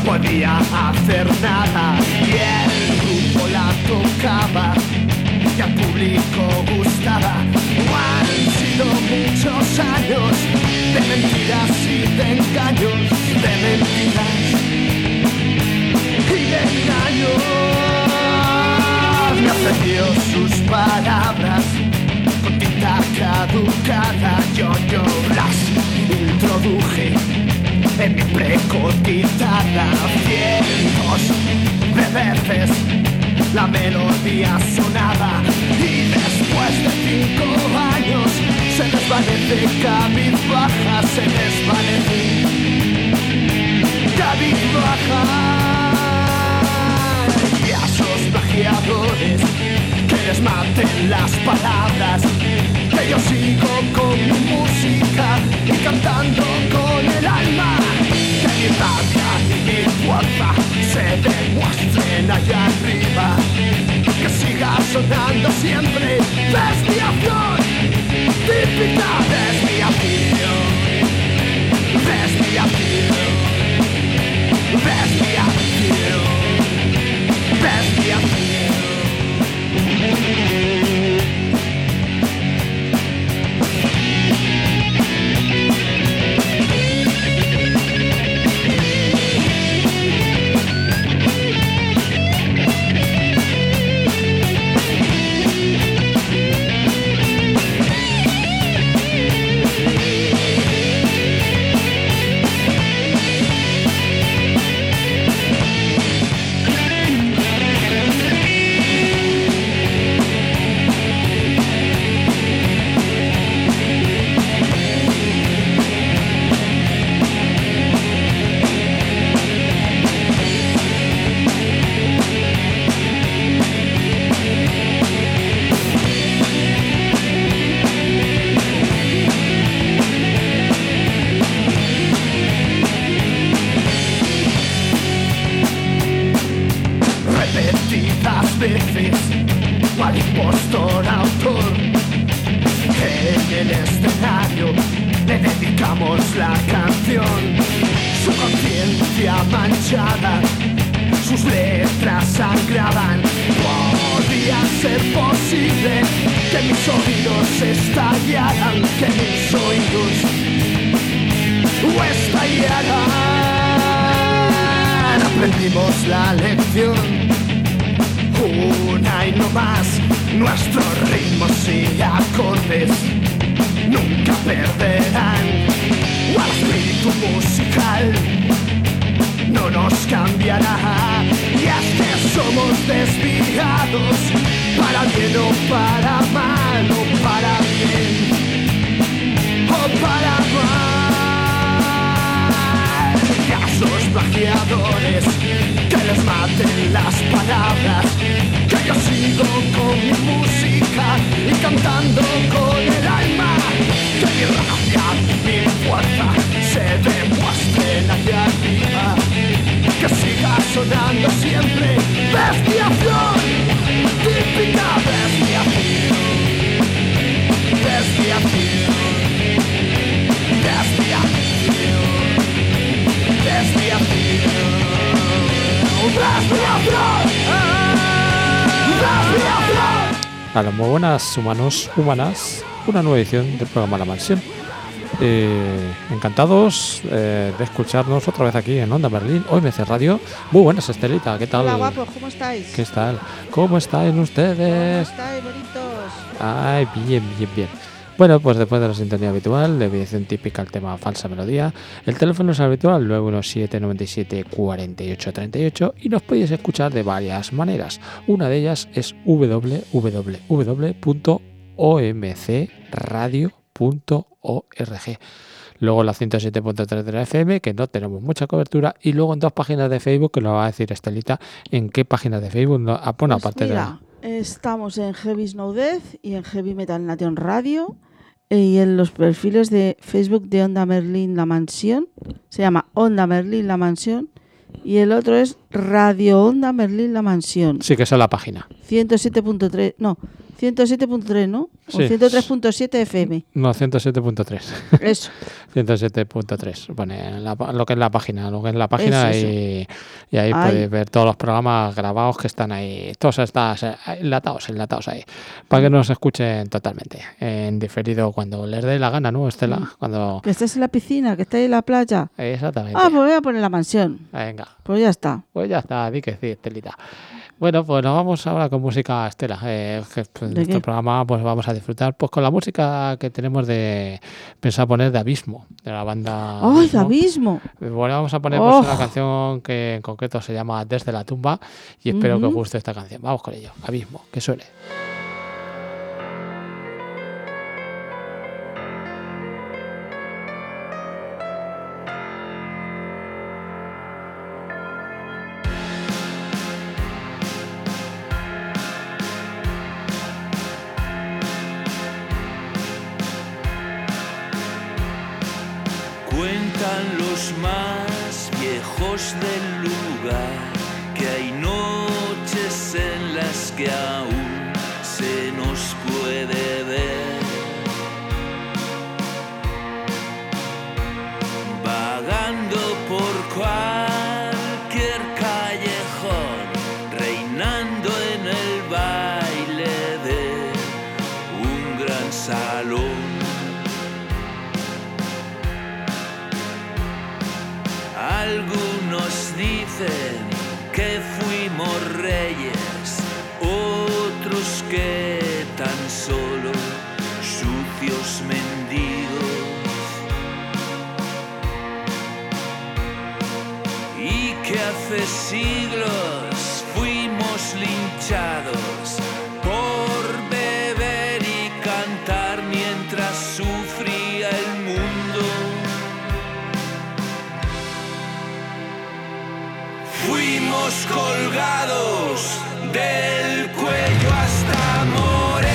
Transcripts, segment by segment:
podía hacer nada y el grupo la tocaba y al público gustaba. Han sido muchos años de mentiras y de engaños, de mentiras y de engaños. Me ofreció sus palabras con tinta caducada, yo las introduje en mi precotizada. Cientos de veces la melodía sonaba y después de 5 años se desvanece cabizbaja, se desvanece cabizbaja. Y a esos plagiadores que les maten las palabras, que yo sigo con mi música y cantando con el alma, que mi rabia y mi fuerza se demuestren allá arriba, que siga sonando siempre desviación, típica desviación, desviación, desviación, desviación. Veces, cual impostor autor, en el escenario le dedicamos la canción. Su conciencia manchada, sus letras sangraban. Podría ser posible que mis oídos estallaran, que mis oídos estallaran. Aprendimos la lección, una y no más. Nuestros ritmos y acordes nunca perderán. El espíritu musical no nos cambiará. Y es que somos desviados, para bien o para mal, o para bien o para mal. Y a esos plagiadores que les maten las palabras, que yo sigo con mi música y cantando con el alma, que mi rabia, mi fuerza se demuestren allá arriba, que siga sonando siempre desviación, típica desviación, desviación, desviación, desviación. Hola, muy buenas humanos, humanas, una nueva edición del programa La Mansión. Encantados de escucharnos otra vez aquí en Onda Berlín, OMC Radio. Muy buenas, Estelita, ¿qué tal? Hola, guapos, ¿cómo estáis? ¿Qué tal? ¿Cómo estáis ustedes? ¿Cómo estáis, bonitos? Ay, bien, bien, bien. Bueno, pues después de la sintonía habitual, de edición típica el tema falsa melodía, el teléfono es habitual 917 97 48 38 y nos podéis escuchar de varias maneras. Una de ellas es www.omcradio.org. Luego la 107.3 de la FM, que no tenemos mucha cobertura, y luego en 2 páginas de Facebook, que nos va a decir Estelita en qué páginas de Facebook, bueno, pues aparte mira, estamos en Heavy Snow Death y en Heavy Metal Nation Radio, y en los perfiles de Facebook de Onda Merlín La Mansión, se llama Onda Merlín La Mansión, y el otro es Radio Onda Merlín La Mansión. Sí, que esa es la página. 107.3, no, 107.3, ¿no? O Sí. 103.7 FM. No, 107.3. Eso. 107.3. Pone lo que es la página. Lo que es la página Eso. y ahí Ay. podéis ver todos los programas grabados que están ahí. Todos están enlatados ahí. Para que nos escuchen totalmente. En diferido cuando les dé la gana, ¿no, Estela? Cuando... Que estés en la piscina, que estés en la playa. Exactamente. Ah, pues voy a poner la mansión. Venga. Pues ya está. Pues ya está, di que sí, Estelita. Bueno, pues nos vamos ahora con música, Estela. Que, pues, ¿De en este qué? programa pues vamos a disfrutar pues con la música que tenemos de pensar poner de Abismo, de la banda ¡Ay, Abismo. Abismo! Bueno, vamos a poner Oh. pues, una canción que en concreto se llama Desde la tumba y espero que os guste esta canción. Vamos con ello. Abismo, que suene. Cuentan los más viejos del lugar que hay noches en las que aún se nos puede ver, vagando por cualquier callejón, reinando en el baile de un gran salón. Algunos dicen que fuimos reyes, otros que tan solo sucios mendigos, y que hace siglos fuimos linchados por beber y cantar mientras sufría el mundo. Fuimos colgados del cuello hasta morir.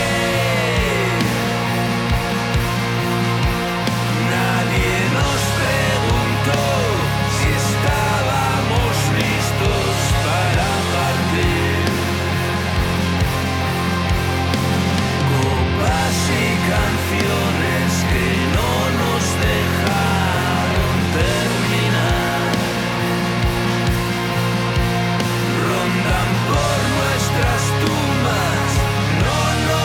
Nadie nos preguntó si estábamos listos para partir. Copas y canciones que no nos dejaron terminar rondan por nuestras tumbas, no nos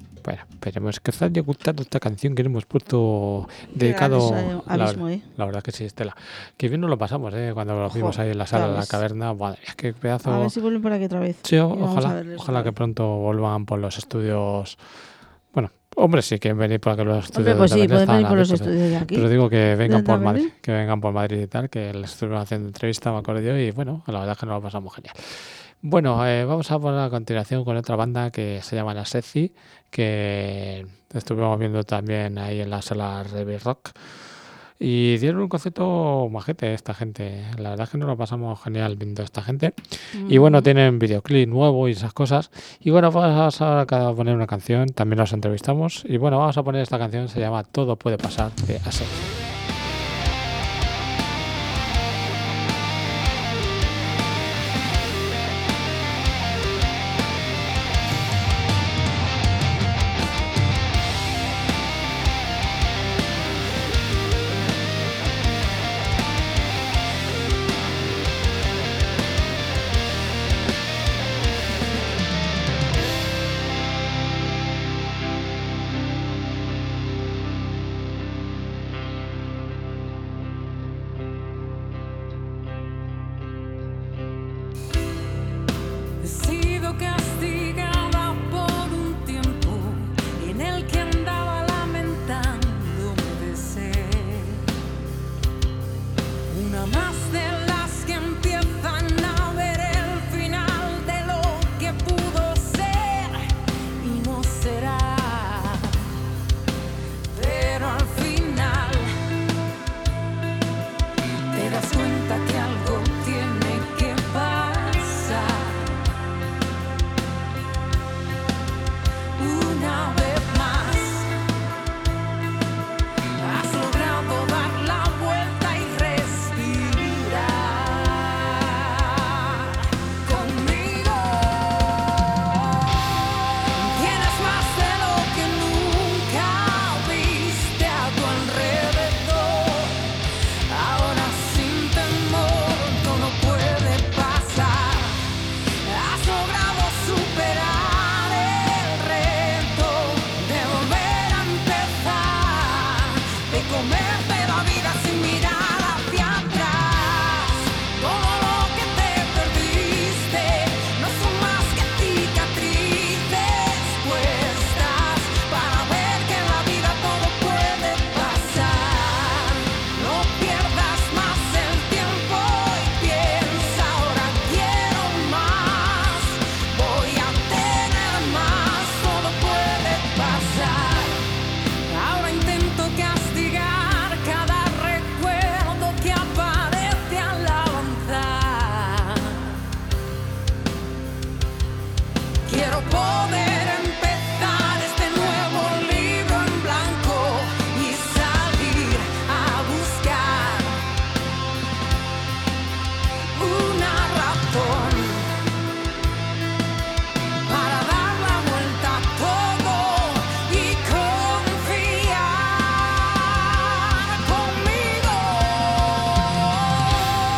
Bueno, esperemos que os haya gustado esta canción que le hemos puesto dedicado. Abismo, la verdad que sí, Estela. Que bien nos lo pasamos, cuando lo vimos ahí en la sala de la caverna. Madre, es que pedazo. A ver si vuelven por aquí otra vez. Sí, ojalá que pronto vuelvan por los estudios. Bueno, hombre, sí quieren venir por aquí los estudios. Hombre, pues sí, pueden venir por los estudios de aquí. Pero digo que vengan por Madrid, y tal, que les estuvieron haciendo entrevista, me acuerdo yo, y bueno, la verdad es que nos lo pasamos genial. Bueno, vamos a poner a continuación con otra banda que se llama La Seci, que estuvimos viendo también ahí en la sala Revy Rock. Y dieron un concepto majete esta gente. La verdad es que nos lo pasamos genial viendo a esta gente. Y bueno, tienen videoclip nuevo y esas cosas. Y bueno, vamos a poner una canción. También los entrevistamos. Y bueno, vamos a poner esta canción. Se llama Todo puede pasar, de Asec.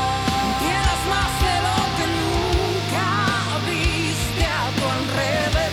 Tienes más de lo que nunca viste a tu alrededor.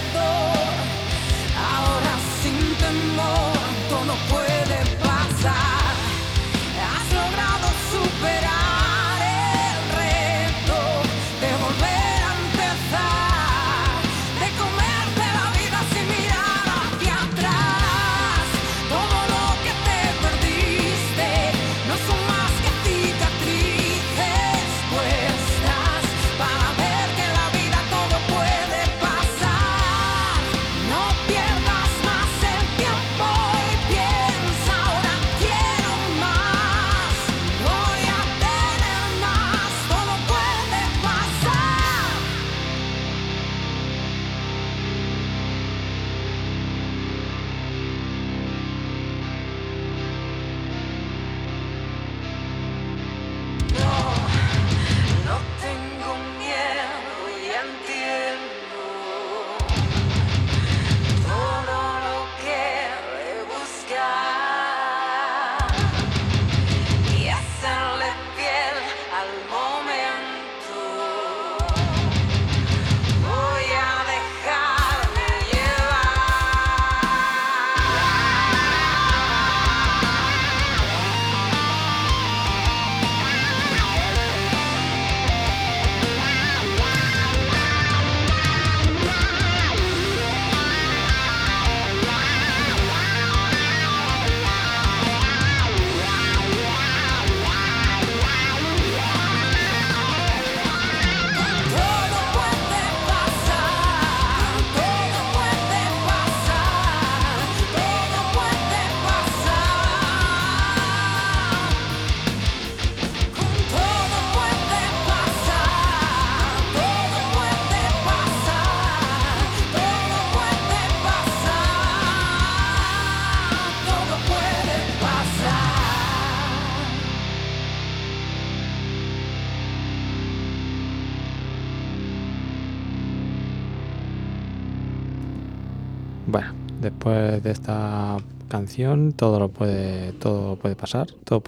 Bueno, después de esta canción todo puede pasar.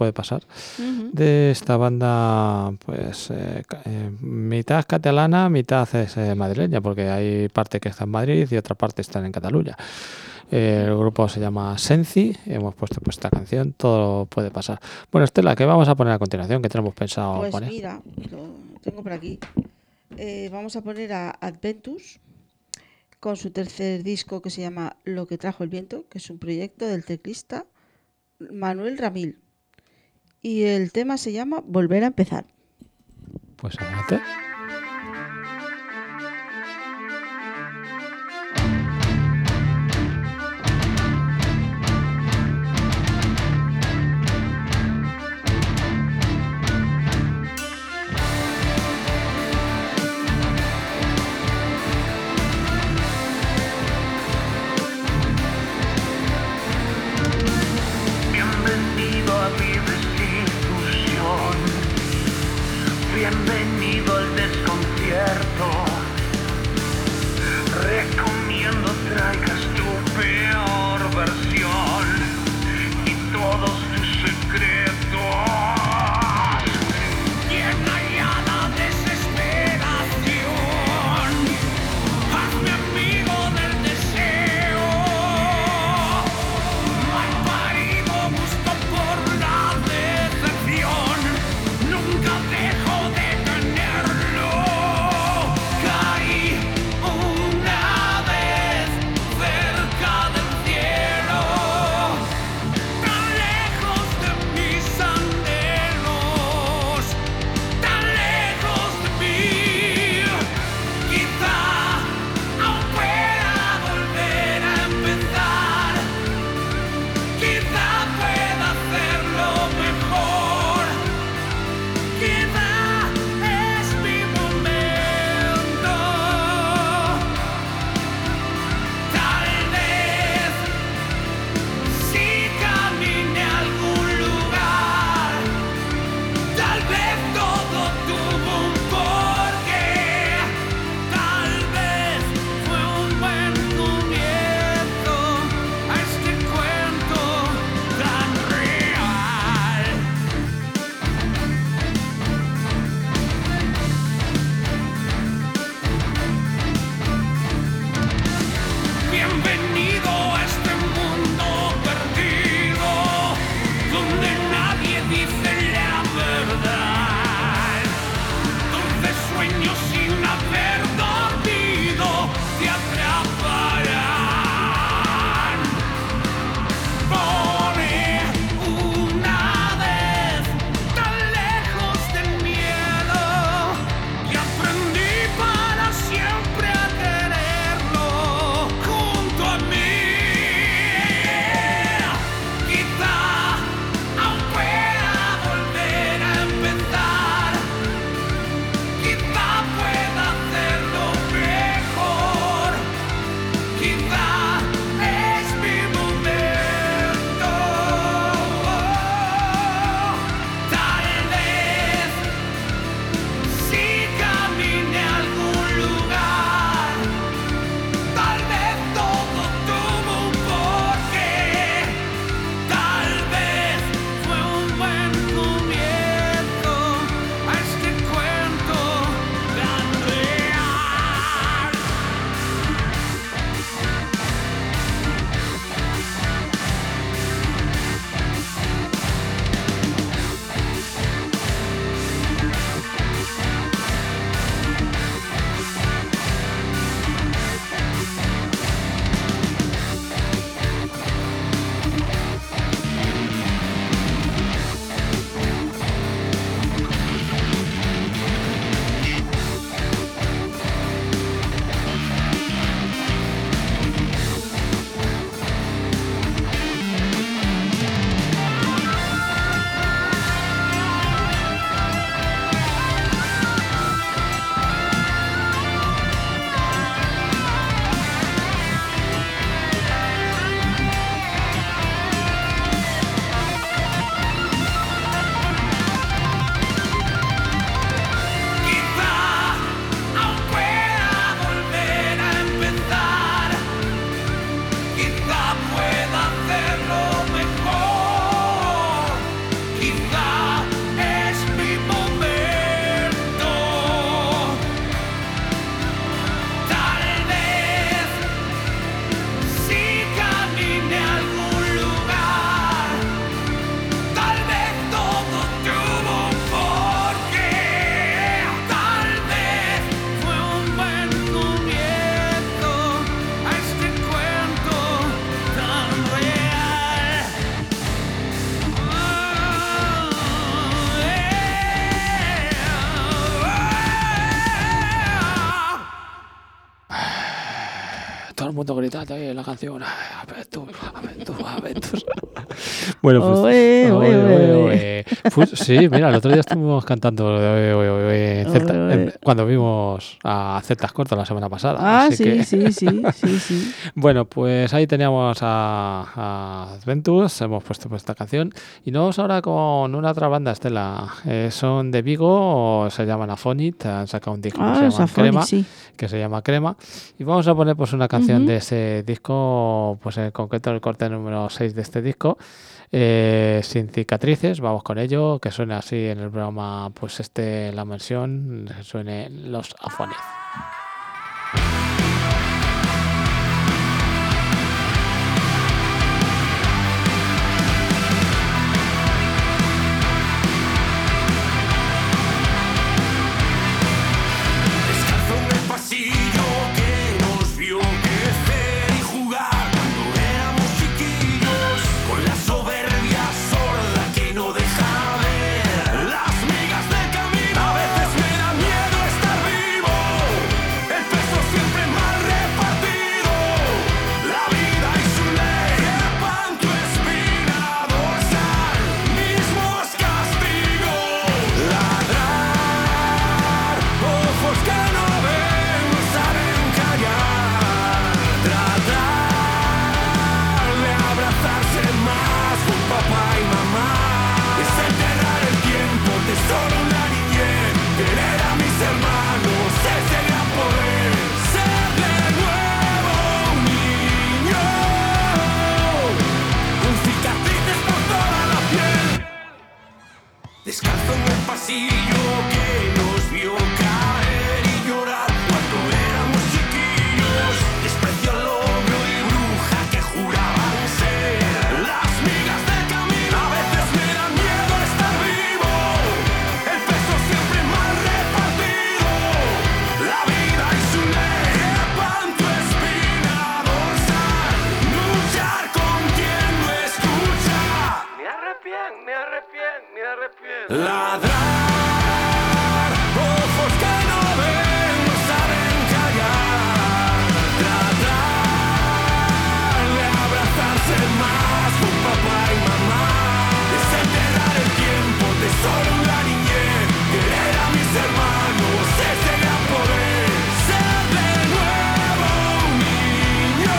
De esta banda, pues mitad catalana, mitad es madrileña, porque hay parte que está en Madrid y otra parte está en Cataluña. El grupo se llama Senci, hemos puesto pues esta canción, todo puede pasar. Bueno, Estela, ¿qué vamos a poner a continuación? ¿Qué tenemos pensado Pues poner? mira, lo tengo por aquí. Vamos a poner a Adventus con su tercer disco que se llama Lo que trajo el viento, que es un proyecto del teclista Manuel Ramil. Y el tema se llama Volver a empezar. Pues adelante. Bienvenido a mi desilusión, bienvenido al todo el mundo gritando ahí en la canción. Aventus. Bueno, pues. Oe. Pues, sí, mira, el otro día estuvimos cantando cuando vimos a Celtas Cortos la semana pasada. Ah, así que- sí. Bueno, pues ahí teníamos a Adventus, hemos puesto pues esta canción y nos vamos ahora con una otra banda, Estela. Son de Vigo, se llaman Aphonit, han sacado un disco que se llama Safoni, Crema, sí. que se llama Crema, y vamos a poner pues una canción Ujú. de ese disco, pues en concreto el corte número 6 de este disco, Sin cicatrices. Vamos con ello, que suene así en el programa, pues La Mansión, suene los Aphonit. Descalzo en el pasillo que nos vio crecer y jugar cuando éramos chiquillos, con la soberbia sorda que no deja ver las migas del camino. A veces me da miedo estar vivo, el peso siempre mal repartido, la vida y su ley, pan tu espina dorsal, mismos castigos, ladrar, ojos que no ven, no saben callar, tratar de abrazarse más con papá y mamá, desenterrar el tiempo, tesoro en la niñez, querer a mis hermanos, ese gran poder, ser de nuevo un niño, con cicatrices por toda la piel. Descalzo en el pasillo que nos vio caer y llorar cuando éramos chiquillos, desprecio al logro y bruja que juraban ser las migas del camino. A veces me da miedo estar vivo, el peso siempre mal repartido, la vida y su ley, pan tu espina dorsal, luchar con quien no escucha. Me arrepiento. Ladrar, ojos que no ven, no saben callar, tratar de abrazarse más con papá y mamá, desenterrar el tiempo, tesoro en la niñez, querer a mis hermanos, ese gran poder, ser de nuevo un niño,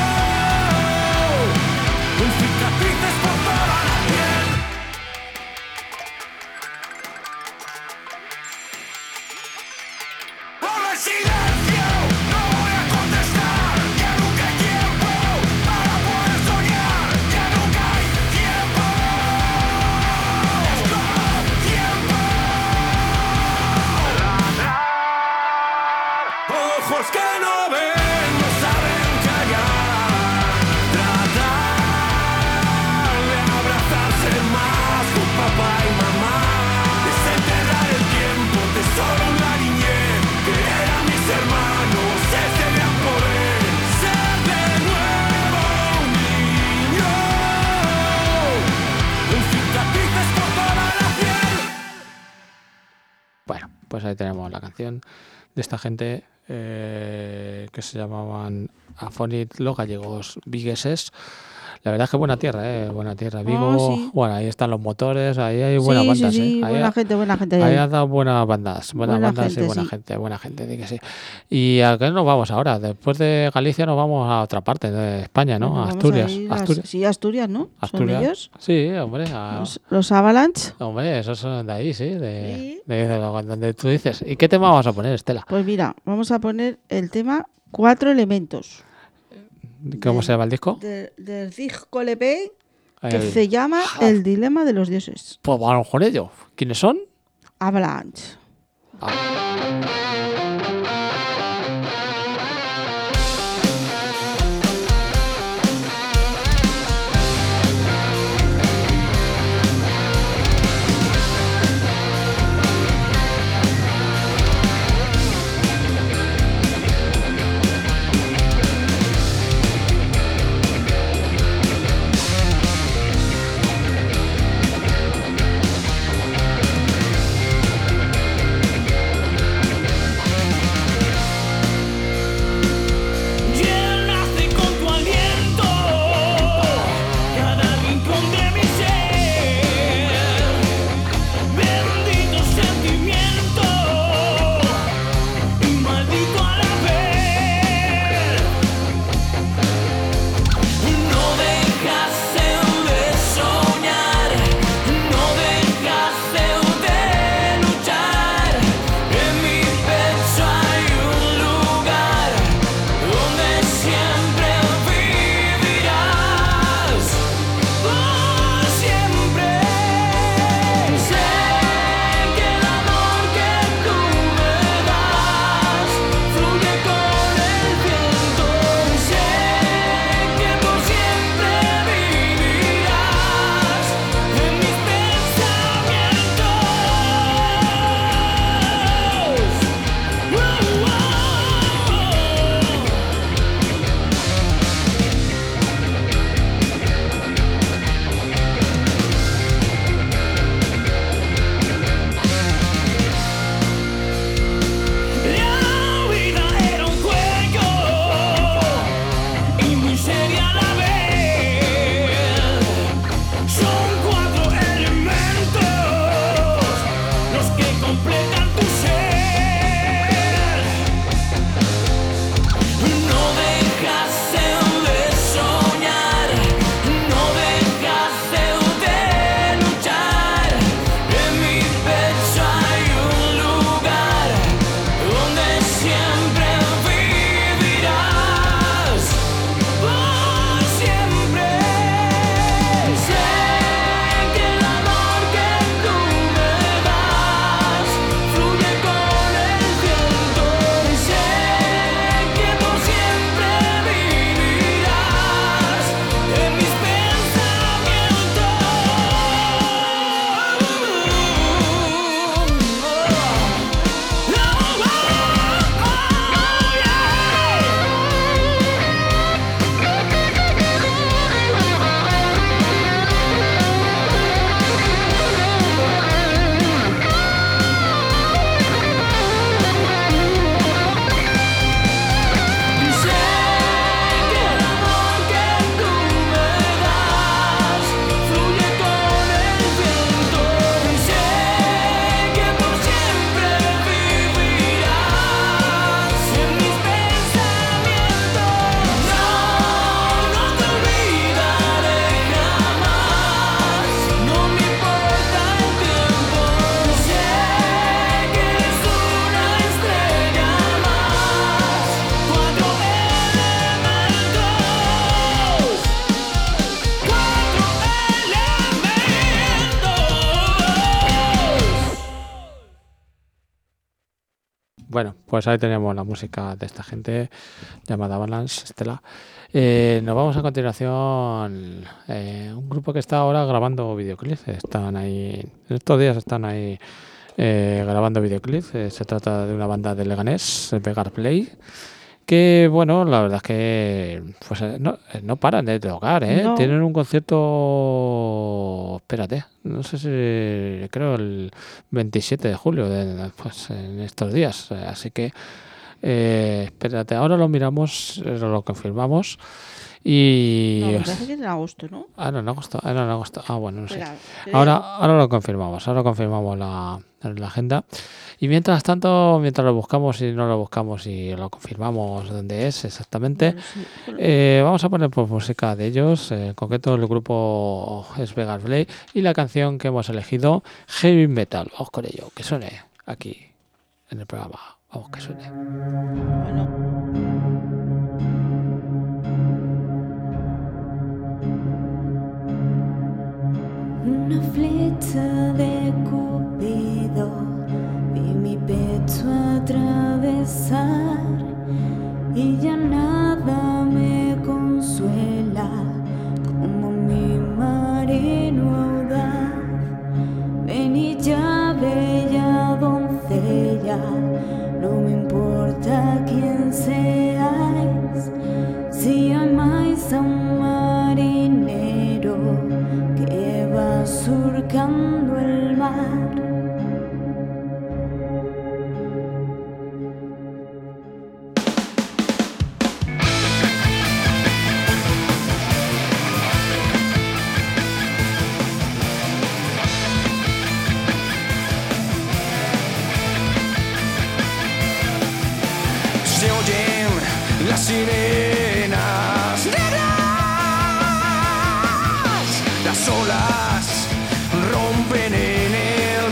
con cicatrices por toda la piel. Por el silencio no voy a contestar, que nunca hay tiempo para poder soñar, que nunca hay tiempo, tiempo. Ladrar, ojos que no ven, no saben callar, tratar de abrazarse más con papá y mamá, desenterrar el tiempo, tesoro en la niñez, querer a mis hermanos, ese gran poder, ser de nuevo un niño, con cicatrices por toda la piel. Bueno, pues ahí tenemos la canción de esta gente que se llamaban Aphonit, los gallegos vigueses. La verdad es que buena tierra, buena tierra. Vigo, sí. bueno, ahí están los motores, ahí hay buenas Sí, bandas, sí, Ahí, buena gente. ahí han dado buenas bandas, Buena bandas gente, y buena sí. gente, di que sí. ¿Y a qué nos vamos ahora? Después de Galicia nos vamos a otra parte de España, ¿no? Bueno, A vamos Asturias. ir Asturias. Sí, Asturias, ¿no? Asturias. ¿Son ellos? Sí, hombre. Los Avalanche. Hombre, esos son de ahí, sí. Sí. De donde tú dices. ¿Y qué tema vamos a poner, Estela? Pues mira, vamos a poner el tema 4 elementos. ¿Cómo se llama el disco? Del disco LP que El- se llama El dilema de los dioses. Pues vamos con ello. ¿Quiénes son? Avalanche. Bueno, pues ahí tenemos la música de esta gente llamada Balance Stella. Nos vamos a continuación. Un grupo que está ahora grabando videoclips. Están ahí, en estos días están ahí grabando videoclips. Se trata de una banda de Leganés, Vegar Play. Que bueno, la verdad es que pues no paran de tocar, ¿eh? No. Tienen un concierto, espérate, no sé si creo el 27 de julio, pues en estos días. Así que espérate, ahora lo miramos, lo confirmamos. Y No, me parece que es en agosto, ¿no? no, en agosto. Ah, bueno, no sé. Espera, Ahora lo confirmamos, la agenda. Y mientras tanto, mientras lo buscamos y no lo buscamos y lo confirmamos dónde es exactamente, bueno, sí. vamos a poner pues, música de ellos, en concreto el grupo es Vegas Blade y la canción que hemos elegido, Heavy Metal. Vamos con ello, que suene aquí en el programa. Vamos, que suene. Bueno. Una flecha de Cupido vi mi pecho atravesar y ya nada me consuela como mi marino audaz. Ven ya, bella doncella, no me importa quién seáis, si amáis a un marinero que va surcando el mar. Se oyen las sirenas negras, las olas rompen en el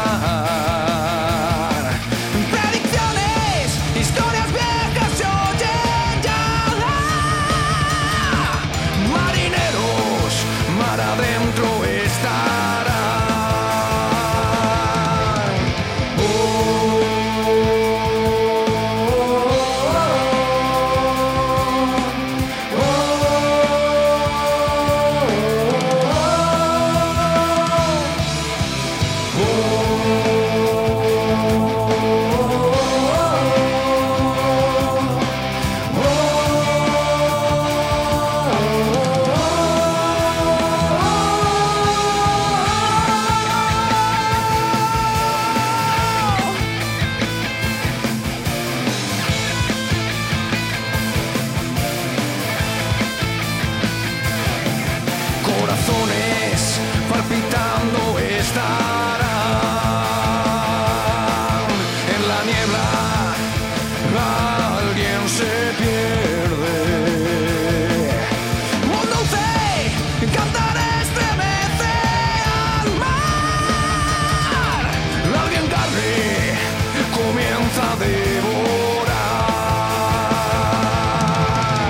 mar. Predicciones, historias viejas se oyen ya. Marineros, mar adentro estarán. Corazones palpitando estarán. En la niebla alguien se pierde. Un dulce cantar estremece al mar. Alguien carne comienza a devorar.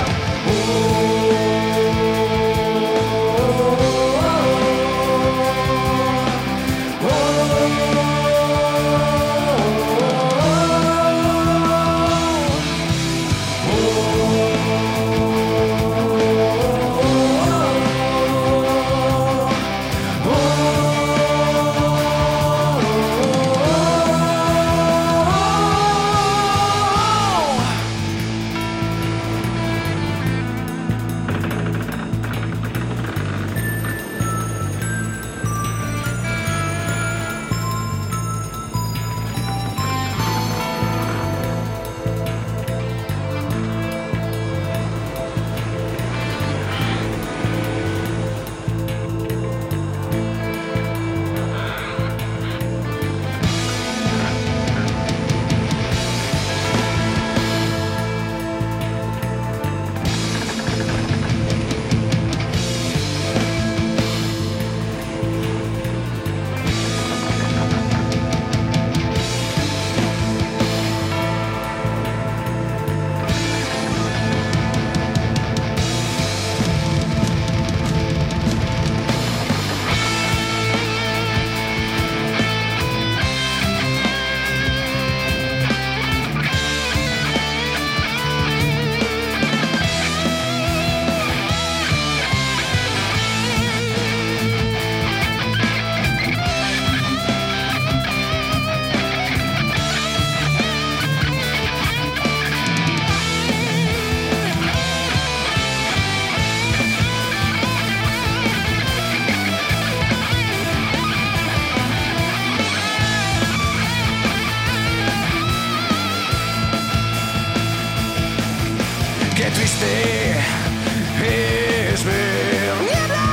es ver niebla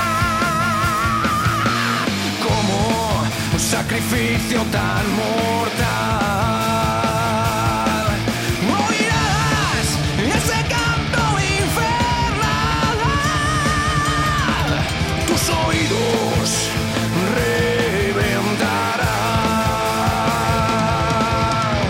como un sacrificio tan mortal. Oirás ese canto infernal, tus oídos reventarán.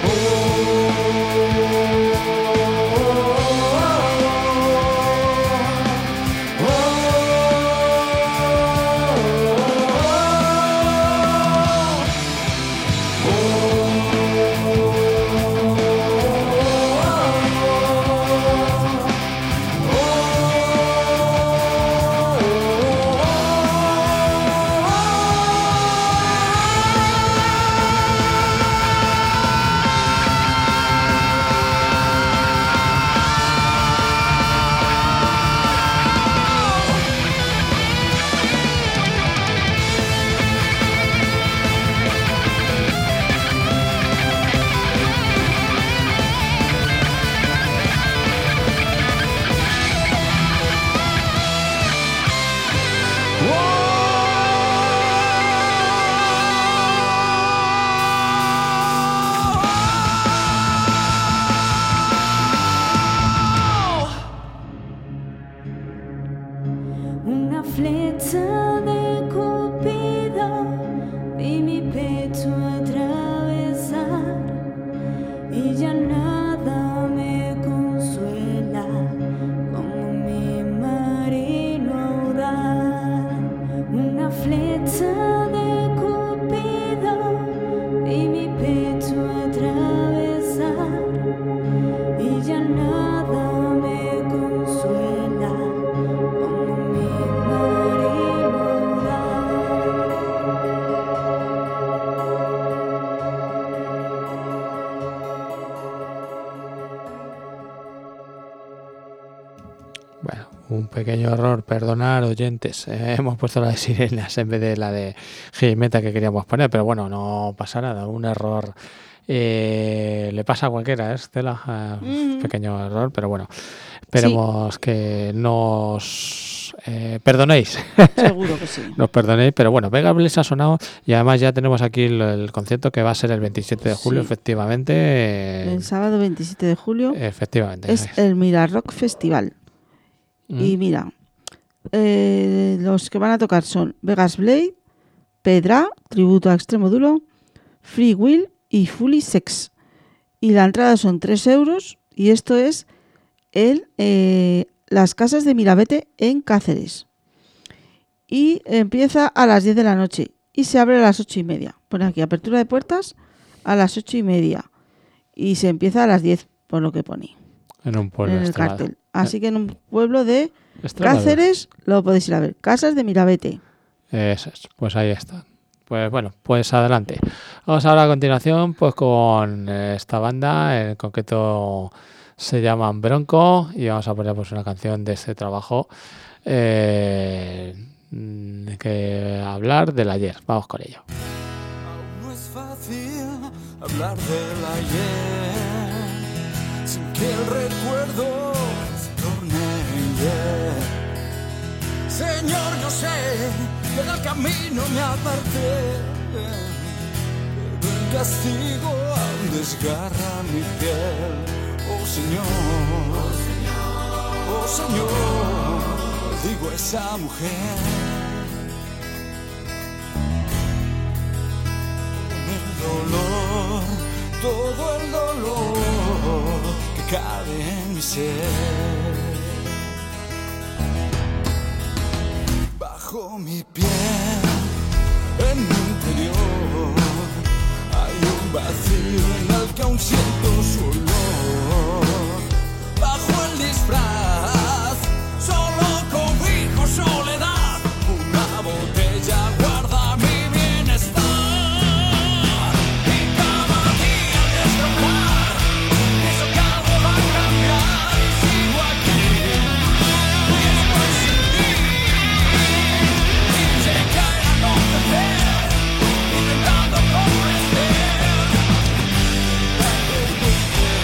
Una flecha de Cupido vi mi pecho atravesar y ya nada me consuela como mi marino audaz. Una flecha de Cupido vi mi pecho atravesar y ya nada me consuela como mi marino audaz. Bueno, un pequeño error, perdonar oyentes, hemos puesto la de sirenas en vez de la de heavy metal que queríamos poner, pero bueno, no pasa nada, un error le pasa a cualquiera, Estela, pequeño error, pero bueno, esperemos que nos perdonéis, Seguro que sí. nos perdonéis, pero bueno, Vega Bliss ha sonado y además ya tenemos aquí el concierto que va a ser el 27 de julio, Sí. efectivamente, El sábado 27 de julio efectivamente. es el Mirarock Festival. Y mira, los que van a tocar son Vegas Blade, Pedra, tributo a Extremo Duro, Free Will y Fully Sex. Y la entrada son 3 euros y esto es en las casas de Mirabete en Cáceres. Y empieza a las 10 de la noche y se abre a las 8:30. Pone aquí apertura de puertas a las 8:30 y se empieza a las 10, por lo que pone En un pueblo en el Extremadura. cartel. Así que en un pueblo de Extremadura. Cáceres lo podéis ir a ver. Casas de Mirabete. Eso es, pues ahí está. Pues bueno, pues adelante. Vamos ahora a continuación pues con esta banda, en concreto se llaman Bronco y vamos a poner pues una canción de este trabajo que hablar del ayer. Vamos con ello. No es fácil hablar del ayer sin que el recuerdo se torne ayer. Señor, yo sé que del camino me aparté, pero el castigo aún desgarra mi piel. Oh Señor, oh Señor, digo esa mujer. El dolor, todo el dolor que cabe en mi ser. Bajo mi piel, en mi interior, hay un vacío en el que aún siento su olor. Bajo el disfraz, solo cobijo soledad, una botella guarda mi bienestar. Y cada día al destrozar, pienso que algo va a cambiar y sigo aquí, y estoy sin ti. Y se cae el anochecer, intentando comprender.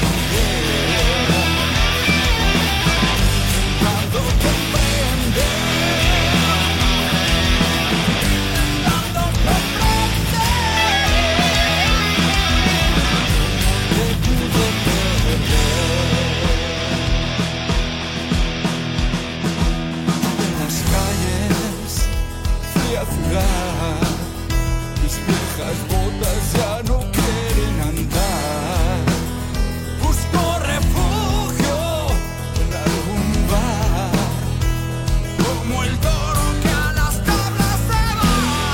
viejas botas ya no quieren andar. Busco refugio en algún bar, como el toro que a las tablas se va.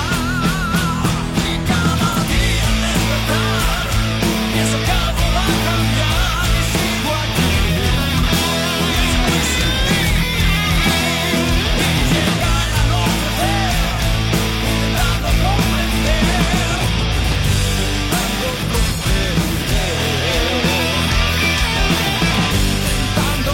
Y cada día al despertar pienso que algo va a cambiar y sigo aquí. Y estoy sin ti. Y llega el anochecer, intentando comprender, intentando comprender, intentando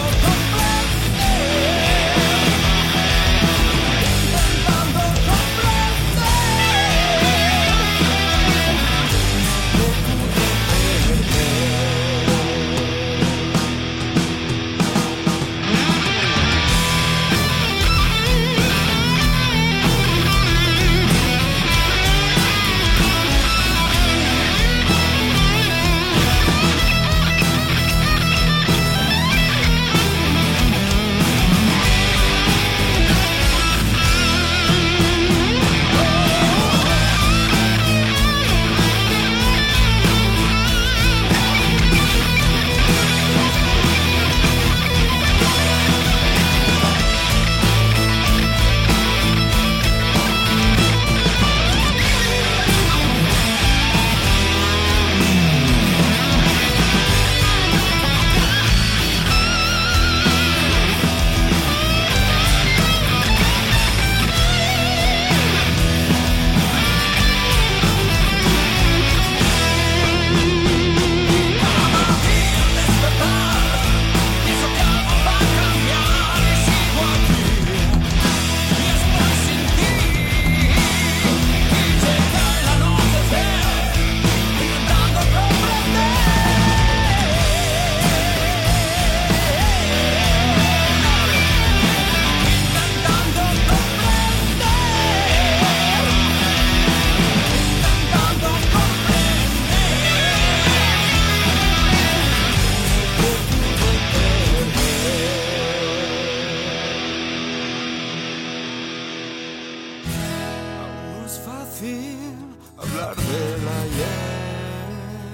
hablar del ayer.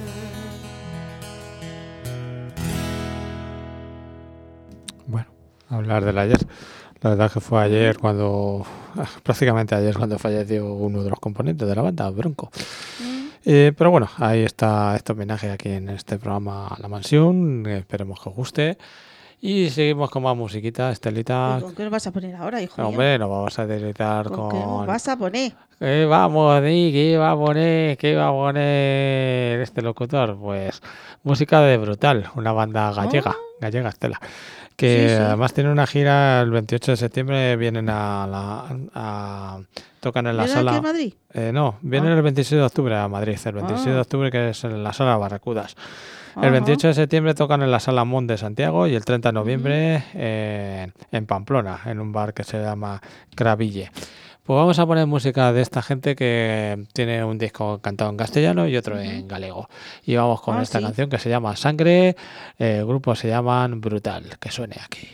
Bueno, hablar del ayer. La verdad que fue ayer cuando, prácticamente ayer cuando falleció uno de los componentes de la banda, Bronco. Pero bueno, ahí está este homenaje aquí en este programa La Mansión. Esperemos que os guste. Y seguimos con más musiquita, Estelita. ¿Y con qué nos vas a poner ahora, hijo mío? Hombre, nos vamos a deleitar ¿Con qué nos vas a poner? ¿Qué vamos, Di? ¿Qué va a poner? ¿Qué va a poner este locutor? Pues música de Brutal, una banda gallega, gallega Estela, que Sí, sí. además tiene una gira el 28 de septiembre, vienen tocan en la ¿Viene sala... aquí a Madrid? No, vienen Ah. el 26 de octubre a Madrid, el 26 de octubre que es en la sala Barracudas. El Ajá. 28 de septiembre tocan en la Sala Mont de Santiago y el 30 de noviembre en Pamplona, en un bar que se llama Craville. Pues vamos a poner música de esta gente que tiene un disco cantado en castellano y otro en galego. Y vamos con esta Sí. canción que se llama Sangre, el grupo se llaman Brutal, que suene aquí.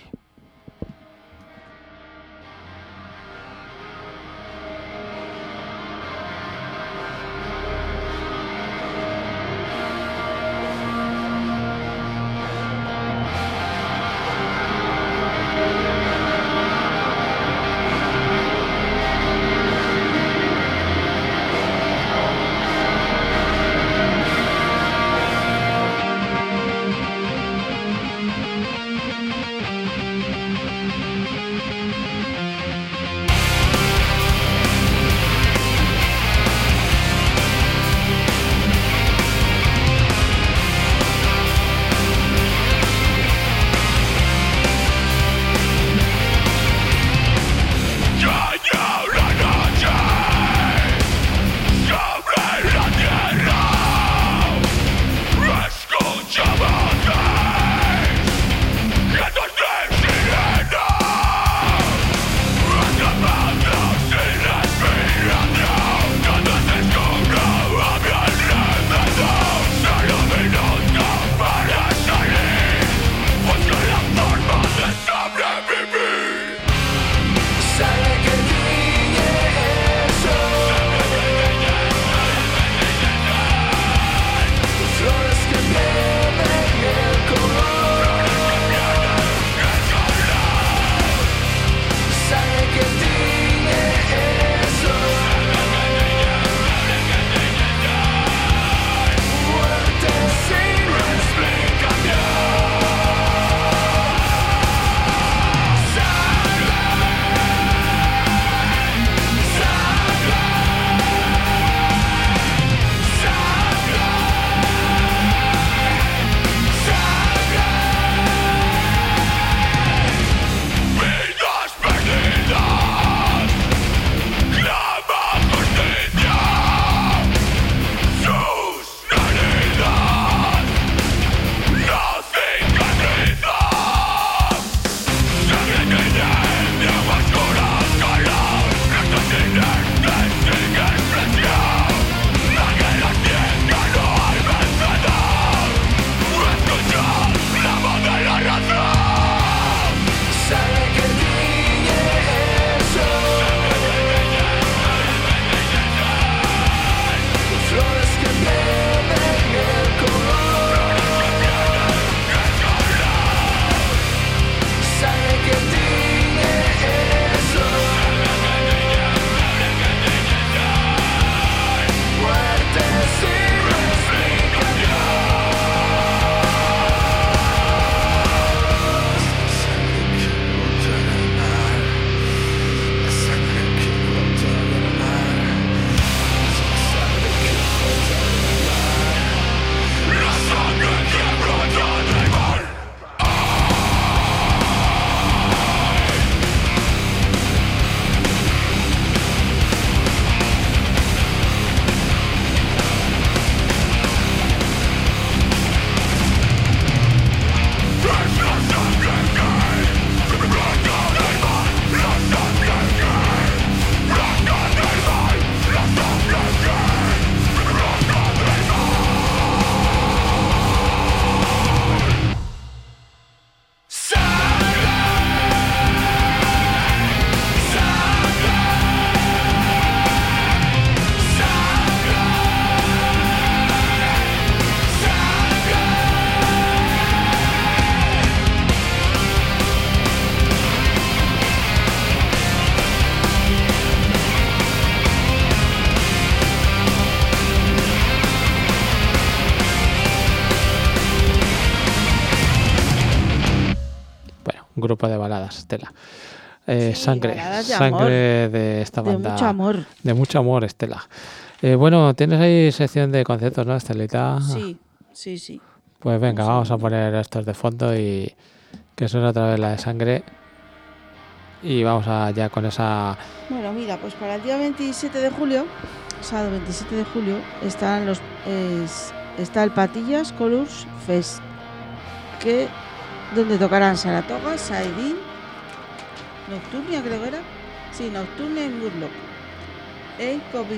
grupo de baladas, Estela. Sí, Sangre, baladas de sangre de esta De banda. mucho amor. De mucho amor, Estela. Bueno, tienes ahí sección de conciertos, ¿no, Estelita? Sí, sí, sí. Pues venga, Un vamos a segundo. poner estos de fondo y que suene otra vez la de Sangre. Y vamos ya con esa... Bueno, mira, pues para el día 27 de julio, sábado 27 de julio, está el Patillas Colors Fest, donde tocarán Saratoga, Saidin, Nocturnia creo que era, sí, Nocturnia y Murloc, en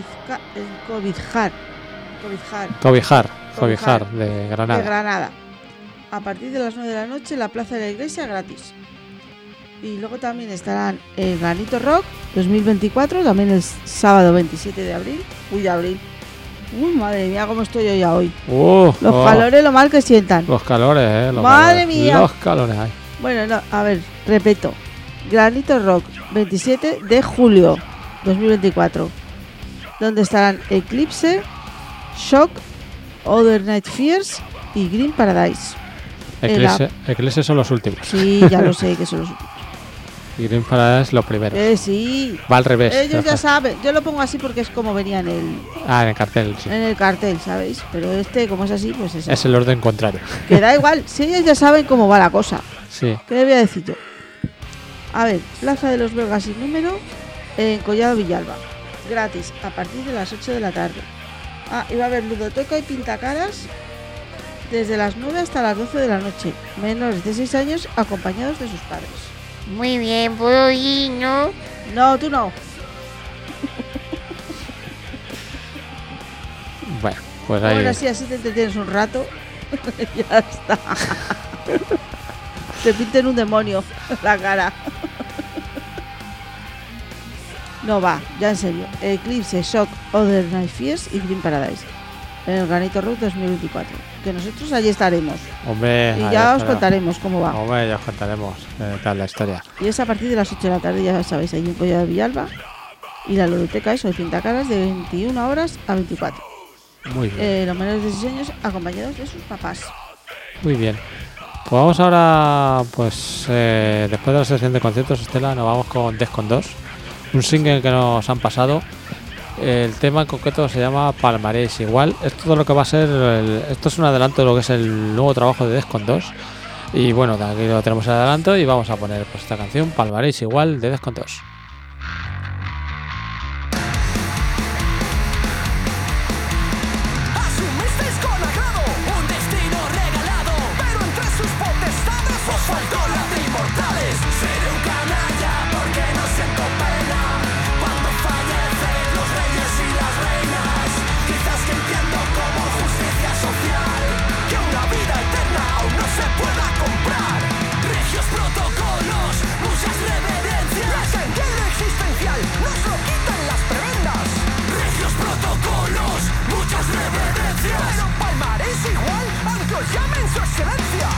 Cobijar de Granada. de Granada, a partir de las 9 de la noche en la Plaza de la Iglesia, gratis. Y luego también estarán el Granito Rock 2024, también el sábado 27 de abril. Uy, abril. Uy, madre mía, cómo estoy yo ya hoy. Los calores, lo mal que sientan. Los calores, Madre mía. Los calores hay. Bueno, no, a ver, repito. Granito Rock 27 de julio 2024, donde estarán Eclipse, Shock, Other Night Fears y Green Paradise. Eclipse son los últimos. Sí, ya lo sé que son los últimos. Y Green Paradise los primeros. Sí. Va al revés. Ellos ya saben. Yo lo pongo así porque es como venía en el cartel, sí. En el cartel, ¿sabéis? Pero como es así, pues es así. Es el orden contrario. Que da igual. Si ellos ya saben cómo va la cosa. Sí. ¿Qué le voy a decir yo? A ver, Plaza de los Belgas sin número en Collado Villalba. Gratis, a partir de las 8 de la tarde. Ah, y va a haber ludoteca y pintacaras desde las 9 hasta las 12 de la noche. Menores de 6 años acompañados de sus padres. Muy bien, ¿puedo ir, no? No, tú no. Bueno, pues ahí... Bueno, sí, así te entretienes un rato. Ya está. Te pinten un demonio la cara. No va, ya en serio. Eclipse, Shock, Other Night Fears y Green Paradise. En el Granito Rock 2024. Que nosotros allí estaremos. Hombre, y ya os contaremos cómo va. Hombre, ya os contaremos tal la historia. Y es a partir de las 8 de la tarde, ya sabéis, ahí en Collado de Villalba. Y la ludoteca eso de pintacaras de 21 horas a 24. Muy bien. Los menores de 6 años acompañados de sus papás. Muy bien. Pues vamos ahora, pues después de la sección de conciertos, Estela, nos vamos con Defcon 2. Un single que nos han pasado. El tema en concreto se llama Palmarés Igual. Esto es lo que va a ser. Esto es un adelanto de lo que es el nuevo trabajo de Defcon 2. Y bueno, de aquí lo tenemos el adelanto y vamos a poner pues esta canción, Palmarés Igual, de Defcon 2. Asumisteis con agrado un destino regalado, pero entre sus potestades os faltó la de inmortales. Seré un canalla porque no siento pena cuando fallecen los reyes y las reinas. Quizás que entiendo como justicia social que una vida eterna aún no se pueda comprar. Regios protocolos, muchas reverencias. La sangre existencial nos lo quitan las prebendas. Regios protocolos, muchas reverencias. Pero palmarés igual, aunque os llamen su excelencia.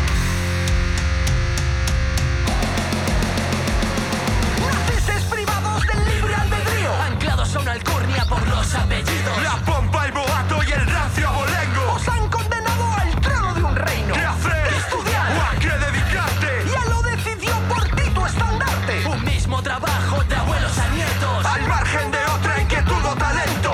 Nacisteis privados del libre albedrío, anclados a una alcurnia por los apellidos. La pompa, el boato y el rancio abolengo os han condenado al trono de un reino. ¿Qué hacer? Estudiar. ¿O a qué dedicarte? Ya lo decidió por ti tu estandarte. Un mismo trabajo de abuelos a nietos, al margen de otra inquietud o talento.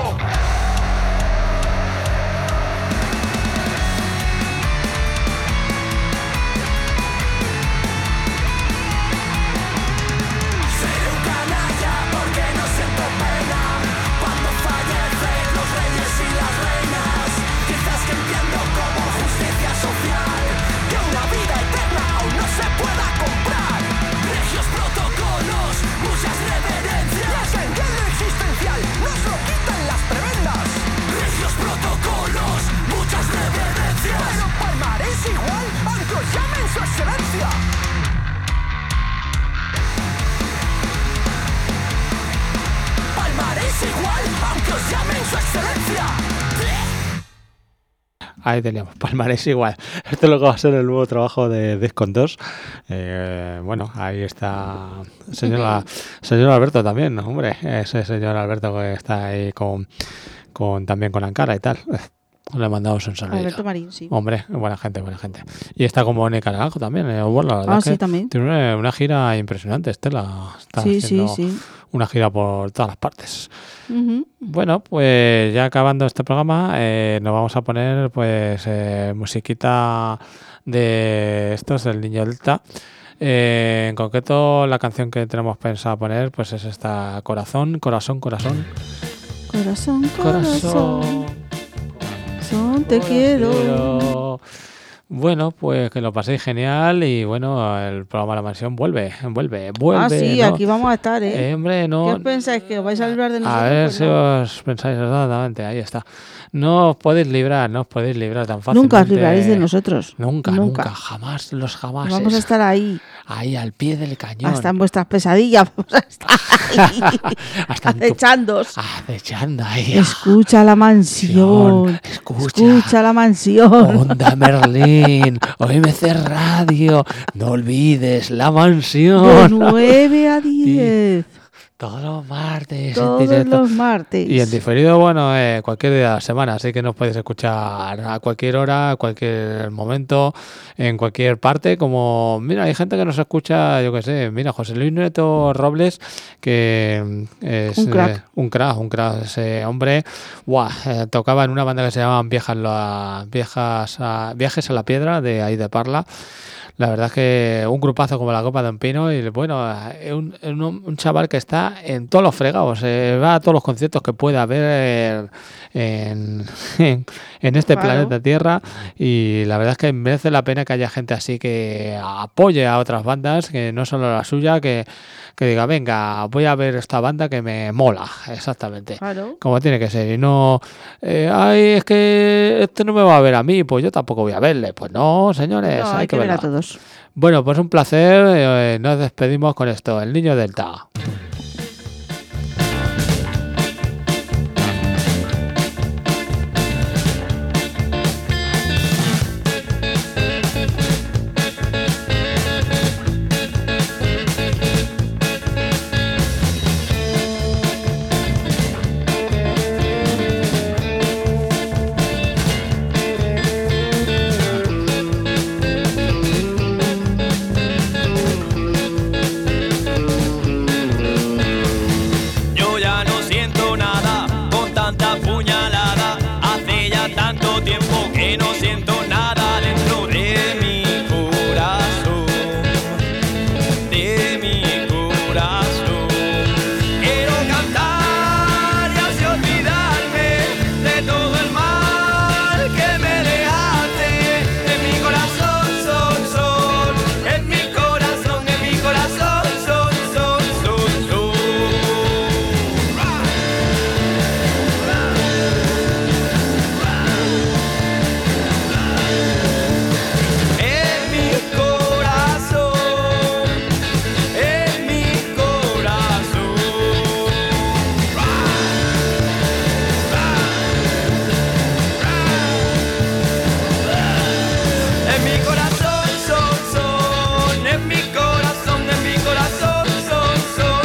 Seré un canalla porque no siento pena cuando fallecen los reyes y las reinas. Quizás que entiendo como justicia social que una vida eterna aún no se pueda comprar. Regios protocolos, muchas reverencias. La sangre existencial nos lo quitan las prebendas. Regios protocolos, muchas reverencias. Pero palmarés igual, aunque os llamen su excelencia. Palmarés igual, aunque os llamen su excelencia. Ahí teníamos, Palmarés Igual. Esto es lo que va a ser el nuevo trabajo de Defcon 2. Bueno, ahí está señor Alberto también, ¿no? Hombre, ese señor Alberto que está ahí también con Ankara y tal. Le mandamos un saludito. Alberto Marín, sí. Hombre, buena gente, buena gente. Y está con Mónica Naranjo también. Bueno, la verdad es Sí, que también. tiene una gira impresionante, Estela. Está Sí, haciendo sí. una gira por todas las partes. Ujú. Bueno, pues ya acabando este programa, nos vamos a poner pues musiquita de estos del Niño Delta. En concreto, la canción que tenemos pensado poner pues es esta Corazón, Corazón, Corazón. Corazón, Corazón. corazón, te quiero. Bueno, pues que lo paséis genial y bueno, el programa La Mansión vuelve. Ah, sí, ¿no? aquí vamos a estar, ¿eh? Hombre, ¿Qué no. os pensáis? ¿Que os vais a librar de nosotros? A ver Pues si no. os pensáis exactamente, ahí está. No os podéis librar tan fácilmente. Nunca os libraréis de nosotros. Nunca, jamás los jamás. Vamos a estar ahí, Ahí al pie del cañón. hasta en vuestras pesadillas. Vamos a estar ahí, Hasta en tu- acechándoos. Acechando ahí. Escucha la mansión. Escucha. la mansión. Onda Merlín, OMC Radio, no olvides La De Mansión. 9 a 10. Todos los martes. en Todos directo. los martes. Y en diferido, bueno, cualquier día de la semana, así que nos podéis escuchar a cualquier hora, a cualquier momento, en cualquier parte. Como, mira, hay gente que nos escucha, yo qué sé, mira, José Luis Neto Robles, que es Un crack. un crack, ese hombre. Buah, tocaba en una banda que se llamaban Viajes a la Piedra, de ahí de Parla. La verdad es que un grupazo como la Copa de un Pino y bueno, es un chaval que está en todos los fregados, va a todos los conciertos que pueda haber en este Claro. planeta Tierra y la verdad es que merece la pena que haya gente así que apoye a otras bandas, que no solo la suya, que diga, venga, voy a ver esta banda que me mola, exactamente. Claro. Como tiene que ser, y no, ay, es que este no me va a ver a mí, pues yo tampoco voy a verle. Pues no, señores, No, hay que ver a verlo. todos. Bueno, pues un placer, nos despedimos con esto, el Niño Delta. Yo ya no siento nada con tanta puñalada. Hace ya tanto tiempo que no siento nada dentro de mi corazón. De mi corazón. Quiero cantar y así olvidarme de todo el mal que me dejaste. En mi corazón son. En mi corazón son. En mi corazón, en mi corazón. En mi corazón son, en mi corazón son.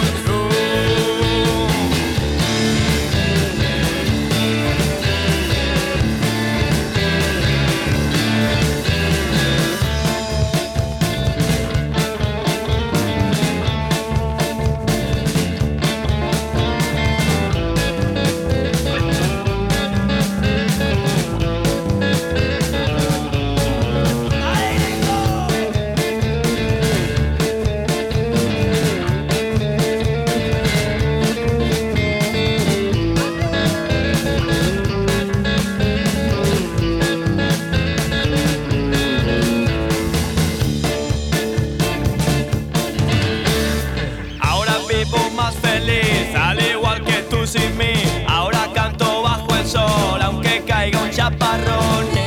Ahora vivo más feliz, al igual que tú sin mí. Ahora canto bajo el sol, aunque caiga un chaparrón.